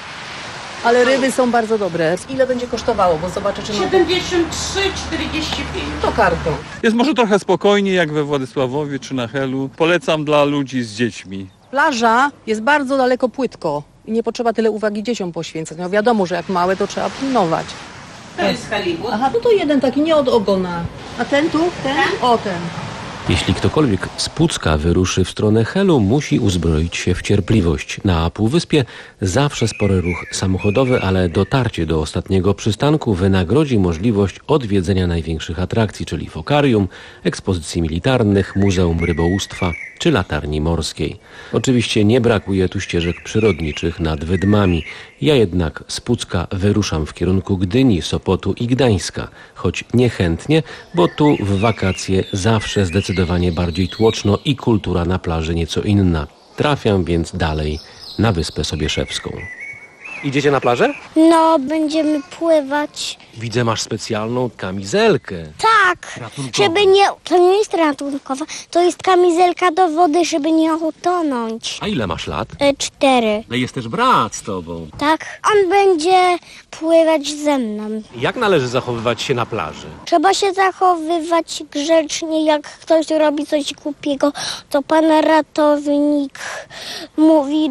Ale ryby są bardzo dobre. Ile będzie kosztowało, bo zobaczę, czy... siedemdziesiąt trzy czterdzieści pięć. To kartą. Jest może trochę spokojniej jak we Władysławowie czy na Helu. Polecam dla ludzi z dziećmi. Plaża jest bardzo daleko płytko i nie potrzeba tyle uwagi dzieciom poświęcać. No wiadomo, że jak małe, to trzeba pilnować. To jest halibut. Aha, no to jeden taki, nie od ogona. A ten tu? Ten? O, ten. Jeśli ktokolwiek z Pucka wyruszy w stronę Helu, musi uzbroić się w cierpliwość. Na Półwyspie zawsze spory ruch samochodowy, ale dotarcie do ostatniego przystanku wynagrodzi możliwość odwiedzenia największych atrakcji, czyli fokarium, ekspozycji militarnych, muzeum rybołówstwa czy latarni morskiej. Oczywiście nie brakuje tu ścieżek przyrodniczych nad wydmami. Ja jednak z Pucka wyruszam w kierunku Gdyni, Sopotu i Gdańska, choć niechętnie, bo tu w wakacje zawsze zdecydowanie bardziej tłoczno i kultura na plaży nieco inna. Trafiam więc dalej na Wyspę Sobieszewską. Idziecie na plażę? No, będziemy pływać. Widzę, masz specjalną kamizelkę. Tak, żeby nie... To nie jest ratunkowa, to jest kamizelka do wody, żeby nie utonąć. A ile masz lat? E, cztery. No jest też brat z tobą. Tak, on będzie pływać ze mną. Jak należy zachowywać się na plaży? Trzeba się zachowywać grzecznie, jak ktoś robi coś głupiego, to pan ratownik mówi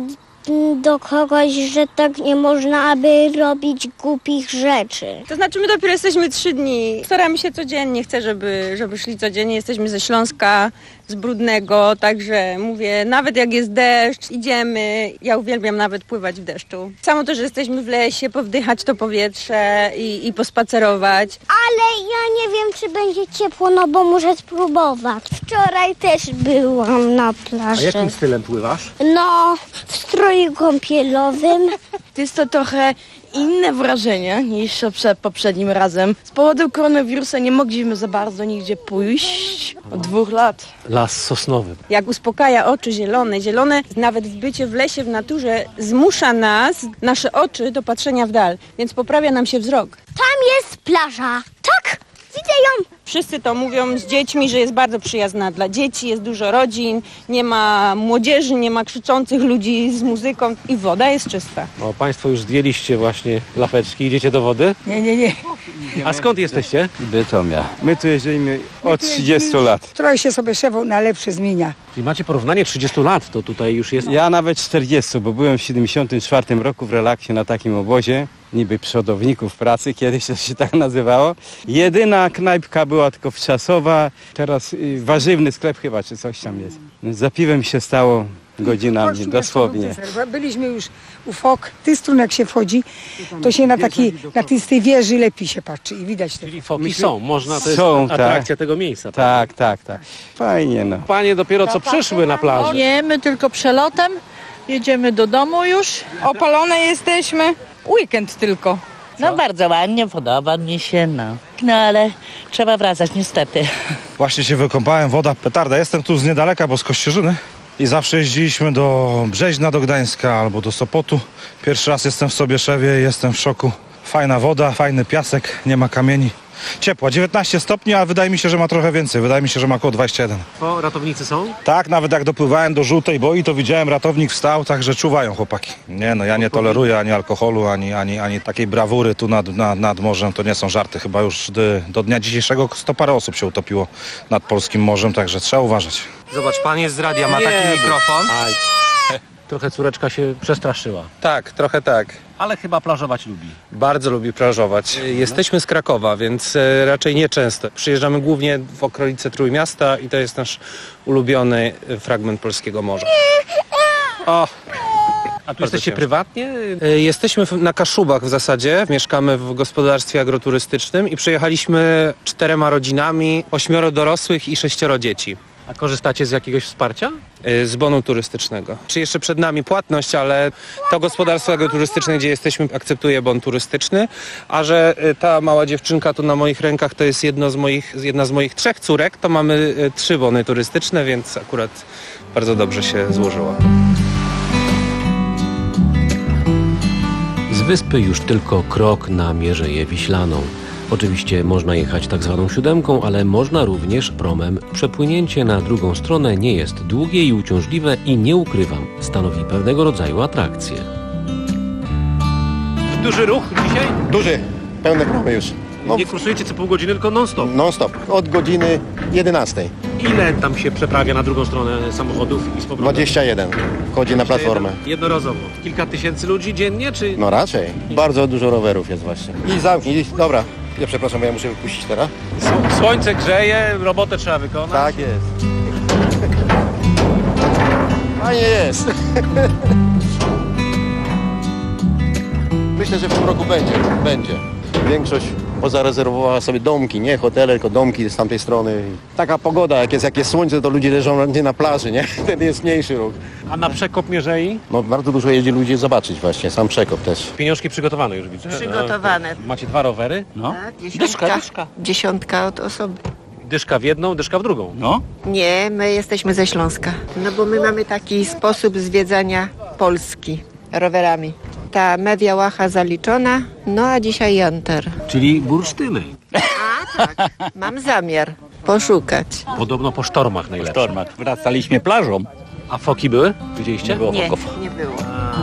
do kogoś, że tak nie można, aby robić głupich rzeczy. To znaczy my dopiero jesteśmy trzy dni. Staramy się codziennie, chcę, żeby, żeby szli codziennie. Jesteśmy ze Śląska, z Brudnego, także mówię, nawet jak jest deszcz, idziemy. Ja uwielbiam nawet pływać w deszczu. Samo to, że jesteśmy w lesie, powdychać to powietrze i, i pospacerować. Ale ja nie wiem, czy będzie ciepło, no bo muszę spróbować. Wczoraj też byłam na plaży. A jakim stylem pływasz? No, w stroju kąpielowym. Jest to trochę inne wrażenie niż przed poprzednim razem. Z powodu koronawirusa nie mogliśmy za bardzo nigdzie pójść od dwóch lat. Las sosnowy. Jak uspokaja oczy zielone, zielone nawet w bycie w lesie, w naturze zmusza nas, nasze oczy do patrzenia w dal, więc poprawia nam się wzrok. Tam jest plaża. Tak, widzę ją. Wszyscy to mówią z dziećmi, że jest bardzo przyjazna dla dzieci, jest dużo rodzin, nie ma młodzieży, nie ma krzyczących ludzi z muzyką i woda jest czysta. O, państwo już zdjęliście właśnie lapeczki, idziecie do wody? Nie, nie, nie. A skąd jesteście? Bytomia. My tu jeździmy od trzydziestu lat. Trochę się sobie szefą na lepsze zmienia. Czyli macie porównanie trzydziestu lat, to tutaj już jest... Ja nawet czterdziestu, bo byłem w siedemdziesiątym czwartym roku w relaksie na takim obozie, niby przodowników pracy, kiedyś to się tak nazywało. Jedyna knajpka była tylko wczasowa, teraz y, warzywny sklep chyba, czy coś tam jest. Za piwem się stało godzinami, dosłownie. Byliśmy już u fok, ty strun jak się wchodzi, to się na takiej, na tej, z tej wieży lepiej się patrzy i widać te. Czyli foki są, można, to jest są, atrakcja tak. tego miejsca. Tak, tak, tak. Fajnie, no. Panie dopiero co przyszły na plażę. Nie, my tylko przelotem, jedziemy do domu już. Opalone jesteśmy, weekend tylko. No bardzo ładnie, podoba mi się, no. No ale trzeba wracać niestety. Właśnie się wykąpałem, woda petarda. Jestem tu z niedaleka, bo z Kościerzyny. I zawsze jeździliśmy do Brzeźna, do Gdańska albo do Sopotu. Pierwszy raz jestem w Sobieszewie, jestem w szoku. Fajna woda, fajny piasek, nie ma kamieni. Ciepła, dziewiętnaście stopni, a wydaje mi się, że ma trochę więcej. Wydaje mi się, że ma około dwadzieścia jeden. O, ratownicy są? Tak, nawet jak dopływałem do żółtej boi, to widziałem, ratownik wstał, także czuwają chłopaki. Nie no, ja nie toleruję ani alkoholu, ani, ani, ani takiej brawury tu nad, nad, nad morzem. To nie są żarty. Chyba już do, do dnia dzisiejszego sto parę osób się utopiło nad polskim morzem, także trzeba uważać. Zobacz, pan jest z radia, ma taki mikrofon. Aj. Trochę córeczka się przestraszyła. Tak, trochę tak. Ale chyba plażować lubi. Bardzo lubi plażować. Jesteśmy z Krakowa, więc raczej nieczęsto. Przyjeżdżamy głównie w okolice Trójmiasta i to jest nasz ulubiony fragment polskiego morza. O! A tu jesteście prywatnie? Jesteśmy na Kaszubach w zasadzie. Mieszkamy w gospodarstwie agroturystycznym i przyjechaliśmy czterema rodzinami, ośmioro dorosłych i sześcioro dzieci. A korzystacie z jakiegoś wsparcia? Y, Z bonu turystycznego. Czy jeszcze przed nami płatność, ale to gospodarstwo agroturystyczne, gdzie jesteśmy, akceptuje bon turystyczny, a że y, ta mała dziewczynka tu na moich rękach to jest jedno z moich, jedna z moich trzech córek, to mamy y, trzy bony turystyczne, więc akurat bardzo dobrze się złożyło. Z wyspy już tylko krok na Mierzeję Wiślaną. Oczywiście można jechać tak zwaną siódemką, ale można również promem. Przepłynięcie na drugą stronę nie jest długie i uciążliwe i nie ukrywam, stanowi pewnego rodzaju atrakcję. Duży ruch dzisiaj? Duży, pełne promy już. No. Nie kursujecie co pół godziny, tylko non-stop? Non-stop, od godziny jedenastej. Ile tam się przeprawia na drugą stronę samochodów i z powrotem? dwadzieścia jeden, chodzi na platformę. Jednorazowo. Kilka tysięcy ludzi dziennie, czy? No raczej. Bardzo dużo rowerów jest właśnie. I zamknij, dobra. Ja przepraszam, bo ja muszę wypuścić teraz. Słońce grzeje, robotę trzeba wykonać. Tak jest. Fajnie jest. Myślę, że w tym roku będzie. Będzie. Większość pozarezerwowała sobie domki, nie hotele, tylko domki z tamtej strony. Taka pogoda, jak jest, jak jest słońce, to ludzie leżą nie na plaży, nie? Wtedy jest mniejszy ruch. A na przekop Mierzei? No bardzo dużo jeździ ludzi zobaczyć właśnie, sam przekop też. Pieniążki przygotowane już widzę. Przygotowane. Macie dwa rowery? No. Tak, dziesiątka, dyszka, dyszka. Dziesiątka od osoby. Dyszka w jedną, dyszka w drugą. No. Nie, my jesteśmy ze Śląska. No bo my mamy taki sposób zwiedzania Polski rowerami. Ta Mewia Łacha zaliczona, no a dzisiaj Jantar. Czyli bursztyny. A tak, mam zamiar poszukać. Podobno po sztormach najlepsze. Po sztormach. Wracaliśmy plażą. A foki były? Widzieliście? Nie było nie, foków. Nie było.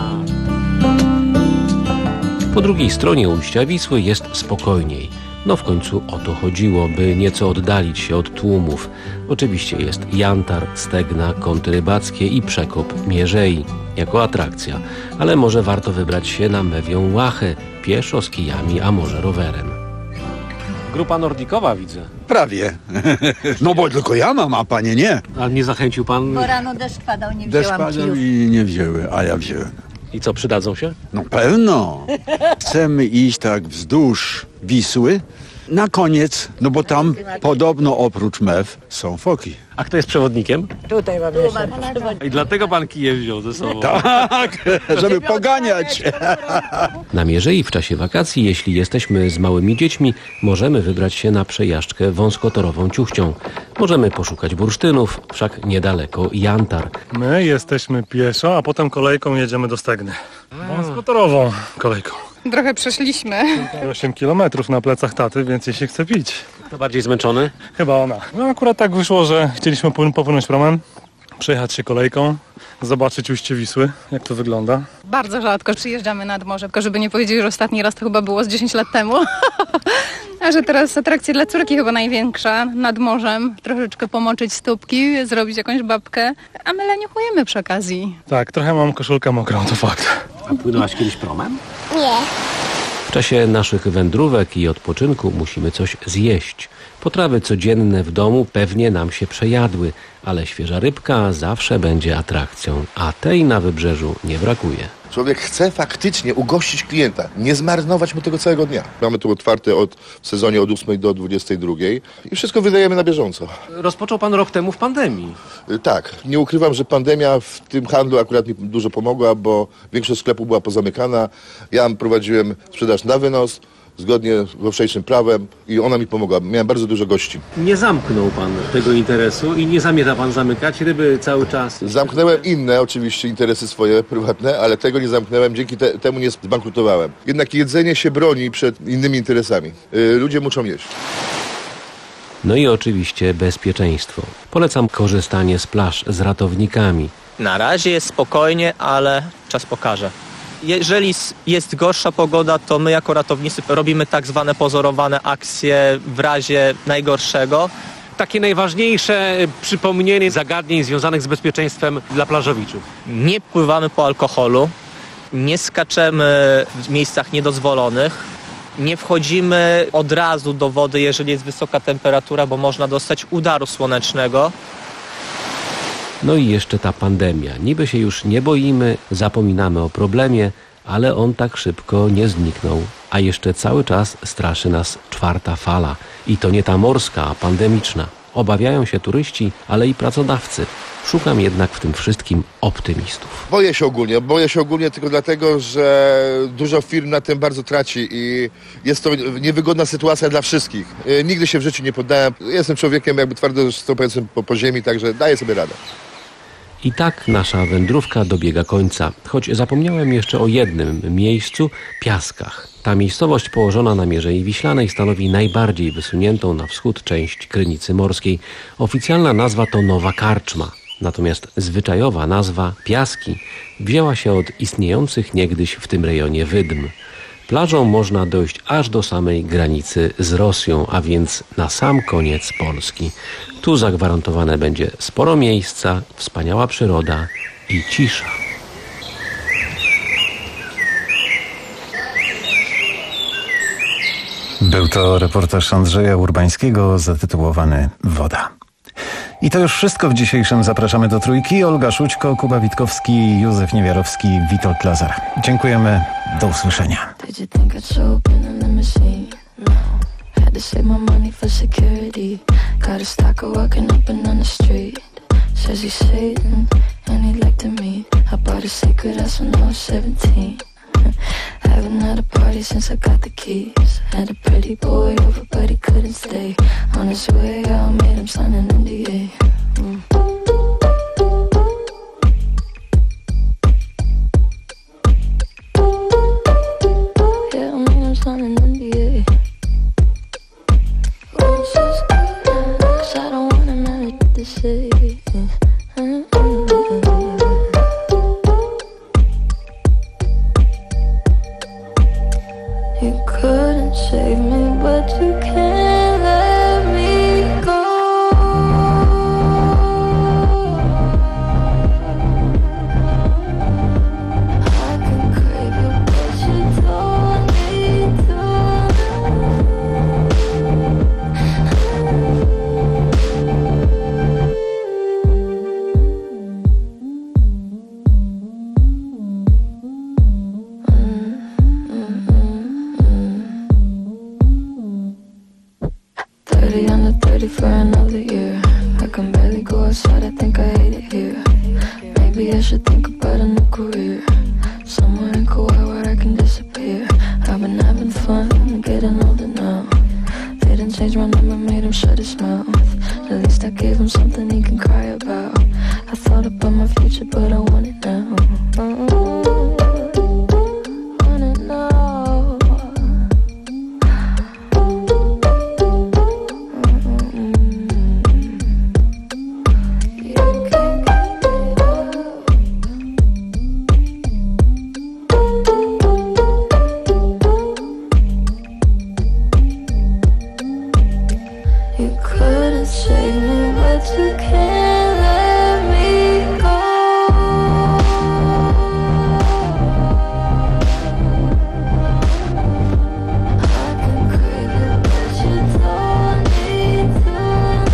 Po drugiej stronie ujścia Wisły jest spokojniej. No w końcu o to chodziło, by nieco oddalić się od tłumów. Oczywiście jest Jantar, Stegna, kąty rybackie i przekop Mierzei jako atrakcja. Ale może warto wybrać się na Mewią Łachę, pieszo, z kijami, a może rowerem. Grupa nordikowa widzę. Prawie. No bo tylko ja mam, a panie nie. A nie zachęcił pan? Bo rano deszcz padał, nie Deszcz wzięłam padał kijów. i nie wzięły, a ja wziąłem. I co, przydadzą się? No pewno. Chcemy iść tak wzdłuż Wisły. Na koniec, no bo tam podobno oprócz mew są foki. A kto jest przewodnikiem? Tutaj mam jeszcze. I dlatego pan kije wziął ze sobą. Tak, żeby poganiać. Na Mierzei w czasie wakacji, jeśli jesteśmy z małymi dziećmi, możemy wybrać się na przejażdżkę wąskotorową Ciuchcią. Możemy poszukać bursztynów, wszak niedaleko Jantar. My jesteśmy pieszo, a potem kolejką jedziemy do Stegny. Wąskotorową kolejką. Trochę przeszliśmy. osiem kilometrów na plecach taty, więc jej się chce pić. Kto bardziej zmęczony? Chyba ona. No akurat tak wyszło, że chcieliśmy popłynąć promem, przejechać się kolejką, zobaczyć ujście Wisły, jak to wygląda. Bardzo rzadko przyjeżdżamy nad morze, tylko żeby nie powiedzieć, że ostatni raz to chyba było z dziesięć lat temu. A że teraz atrakcja dla córki chyba największa, nad morzem, troszeczkę pomoczyć stópki, zrobić jakąś babkę, a my leniuchujemy przy okazji. Tak, trochę mam koszulkę mokrą, to fakt. A płynęłaś kiedyś promem? Nie. W czasie naszych wędrówek i odpoczynku musimy coś zjeść. Potrawy codzienne w domu pewnie nam się przejadły, ale świeża rybka zawsze będzie atrakcją, a tej na wybrzeżu nie brakuje. Człowiek chce faktycznie ugościć klienta, nie zmarnować mu tego całego dnia. Mamy tu otwarte od, w sezonie od ósmej do dwudziestej drugiej i wszystko wydajemy na bieżąco. Rozpoczął pan rok temu w pandemii. Tak, nie ukrywam, że pandemia w tym handlu akurat mi dużo pomogła, bo większość sklepów była pozamykana. Ja prowadziłem sprzedaż na wynos, zgodnie z jutrzejszym prawem i ona mi pomogła. Miałem bardzo dużo gości. Nie zamknął pan tego interesu i nie zamierza pan zamykać ryby cały czas? Zamknąłem inne oczywiście interesy swoje prywatne, ale tego nie zamknąłem, dzięki te, temu nie zbankrutowałem. Jednak jedzenie się broni przed innymi interesami. Yy, ludzie muszą jeść. No i oczywiście bezpieczeństwo. Polecam korzystanie z plaż z ratownikami. Na razie jest spokojnie, ale czas pokaże. Jeżeli jest gorsza pogoda, to my jako ratownicy robimy tak zwane pozorowane akcje w razie najgorszego. Takie najważniejsze przypomnienie zagadnień związanych z bezpieczeństwem dla plażowiczów. Nie pływamy po alkoholu, nie skaczemy w miejscach niedozwolonych, nie wchodzimy od razu do wody, jeżeli jest wysoka temperatura, bo można dostać udaru słonecznego. No i jeszcze ta pandemia. Niby się już nie boimy, zapominamy o problemie, ale on tak szybko nie zniknął. A jeszcze cały czas straszy nas czwarta fala. I to nie ta morska, a pandemiczna. Obawiają się turyści, ale i pracodawcy. Szukam jednak w tym wszystkim optymistów. Boję się ogólnie. Boję się ogólnie tylko dlatego, że dużo firm na tym bardzo traci i jest to niewygodna sytuacja dla wszystkich. Nigdy się w życiu nie poddałem. Jestem człowiekiem jakby twardo stąpającym po, po ziemi, także daję sobie radę. I tak nasza wędrówka dobiega końca, choć zapomniałem jeszcze o jednym miejscu – Piaskach. Ta miejscowość położona na Mierzei Wiślanej stanowi najbardziej wysuniętą na wschód część Krynicy Morskiej. Oficjalna nazwa to Nowa Karczma, natomiast zwyczajowa nazwa Piaski wzięła się od istniejących niegdyś w tym rejonie wydm. Plażą można dojść aż do samej granicy z Rosją, a więc na sam koniec Polski. Tu zagwarantowane będzie sporo miejsca, wspaniała przyroda i cisza. Był to reportaż Andrzeja Urbańskiego zatytułowany Woda. I to już wszystko w dzisiejszym Zapraszamy do Trójki. Olga Szućko, Kuba Witkowski, Józef Niewiarowski, Witold Lazar. Dziękujemy. Do usłyszenia. Had to save my money for security. Got a stalker walking up and down the street. Says he's Satan and he'd like to meet. I bought a secret house when I was seventeen. Haven't had a party since I got the keys. Had a pretty boy over but he couldn't stay. On his way out made him sign an N D A. Mm. Yeah, I made him sign an N D A. Cause I don't want him out to say. You couldn't save me, but you can't let me go. I can crave you, but you don't need to. thirty under thirty for another year. I can barely go outside, I think I hate it here. Maybe I should think about a new career. Somewhere in Kauai where I can disappear. I've been having fun, getting older now. Didn't change my number, made him shut his mouth. At least I gave him something he can cry about. I thought about my future, but I want it now. Oh, want it now. You couldn't save me, but you can't let me go. I can crave you, but you don't need to.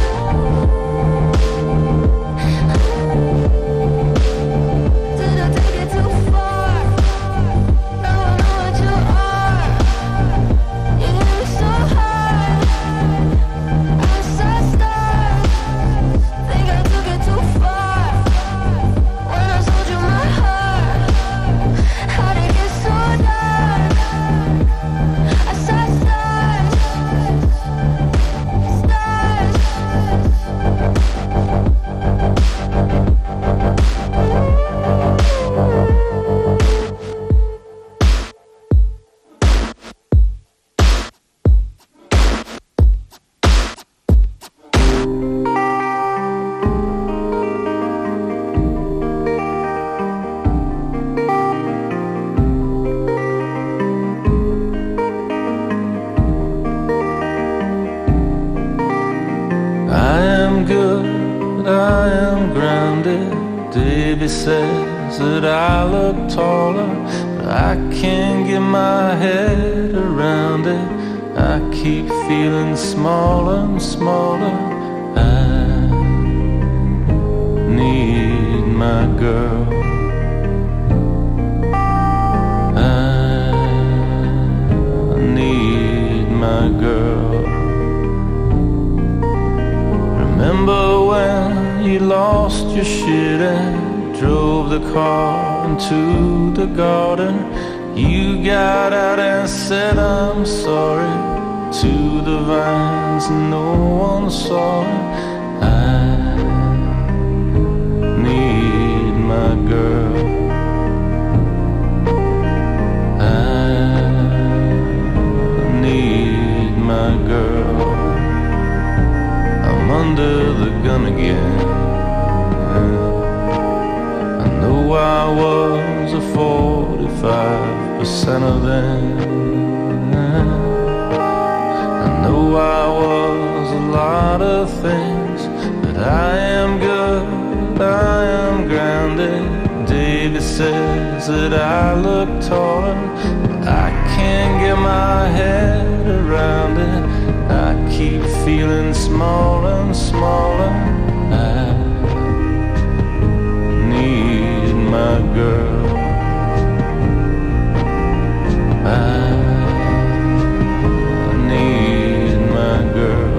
Did I take it too far? Now I know what you are. You hit me so hard. I saw stars. Think I took it too far when I sold you my heart. How'd it get so dark? I saw stars, stars. I am good, I am grounded. Davy says that I look taller, but I can't get my head around it. I keep feeling smaller and smaller. I need my girl. I need my girl. you lost your shit and drove the car into the garden. You got out and said I'm sorry to the vines, no one saw it. I need my girl. I need my girl. I'm under the gun again. I know I was a forty-five percent of them. I know I was a lot of things, but I am good, I am grounded. David says that I look taller, but I can't get my head around it. I keep feeling smaller and smaller. I need my girl. I need my girl.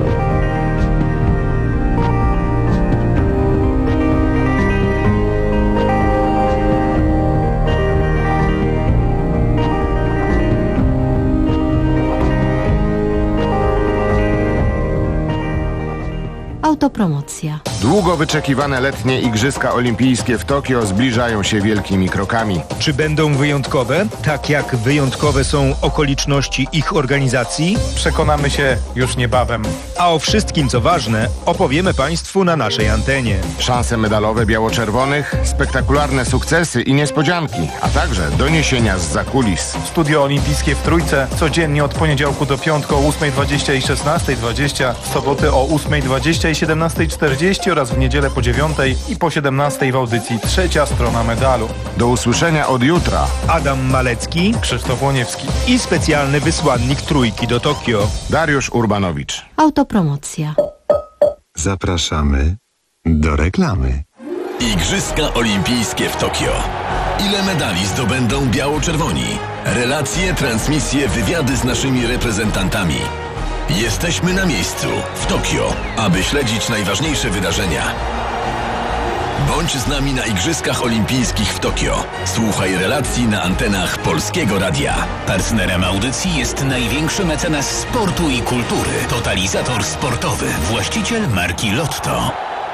Autopromocja. Długo wyczekiwane letnie Igrzyska Olimpijskie w Tokio zbliżają się wielkimi krokami. Czy będą wyjątkowe, tak jak wyjątkowe są okoliczności ich organizacji? Przekonamy się już niebawem. A o wszystkim, co ważne, opowiemy Państwu na naszej antenie. Szanse medalowe biało-czerwonych, spektakularne sukcesy i niespodzianki, a także doniesienia zza kulis. Studio Olimpijskie w Trójce codziennie od poniedziałku do piątku o ósmej dwadzieścia i szesnastej dwadzieścia, w soboty o ósmej dwadzieścia i siedemnastej czterdzieści oraz w niedzielę po dziewiątej i po siedemnastej w audycji Trzecia Strona Medalu. Do usłyszenia od jutra. Adam Malecki, Krzysztof Łoniewski i specjalny wysłannik Trójki do Tokio, Dariusz Urbanowicz. Autopromocja. Zapraszamy do reklamy. Igrzyska Olimpijskie w Tokio. Ile medali zdobędą biało-czerwoni? Relacje, transmisje, wywiady z naszymi reprezentantami. Jesteśmy na miejscu, w Tokio, aby śledzić najważniejsze wydarzenia. Bądź z nami na Igrzyskach Olimpijskich w Tokio. Słuchaj relacji na antenach Polskiego Radia. Partnerem audycji jest największy mecenas sportu i kultury. Totalizator sportowy, właściciel marki Lotto.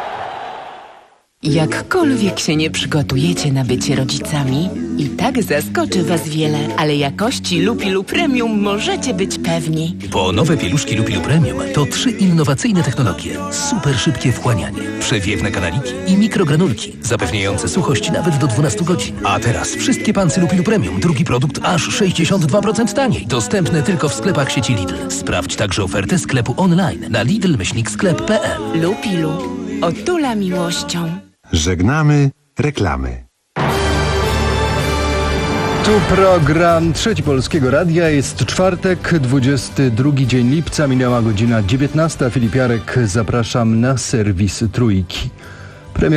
Jakkolwiek się nie przygotujecie na bycie rodzicami, i tak zaskoczy Was wiele, ale jakości Lupilu Premium możecie być pewni. Bo nowe pieluszki Lupilu Premium to trzy innowacyjne technologie. Super szybkie wchłanianie, przewiewne kanaliki i mikrogranulki, zapewniające suchość nawet do dwunastu godzin. A teraz wszystkie pancy Lupilu Premium, drugi produkt aż sześćdziesiąt dwa procent taniej. Dostępne tylko w sklepach sieci Lidl. Sprawdź także ofertę sklepu online na lidl myślnik sklep kropka p l. Lupilu. Otula miłością. Żegnamy reklamy. Tu program Trzeci Polskiego Radia. Jest czwartek, dwudziesty drugi dzień lipca. Minęła godzina dziewiętnasta. Filip Jarek, zapraszam na serwis Trójki.